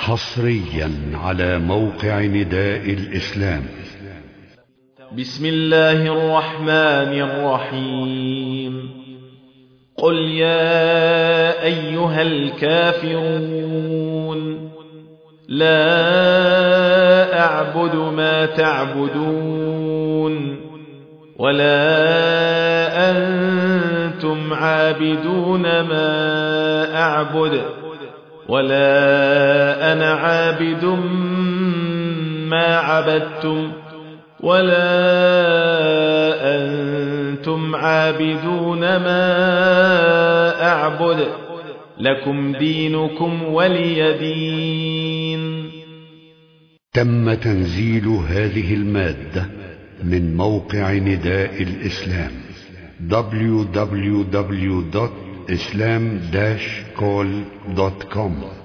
حصريا على موقع نداء الإسلام. بسم الله الرحمن الرحيم. قل يا أيها الكافرون لا أعبد ما تعبدون ولا أنتم عابدون ما أعبد ولا أنا عابد ما عبدتم ولا أنتم عابدون ما أعبد لكم دينكم ولي دين. تم تنزيل هذه المادة من موقع نداء الإسلام www.islam-call.com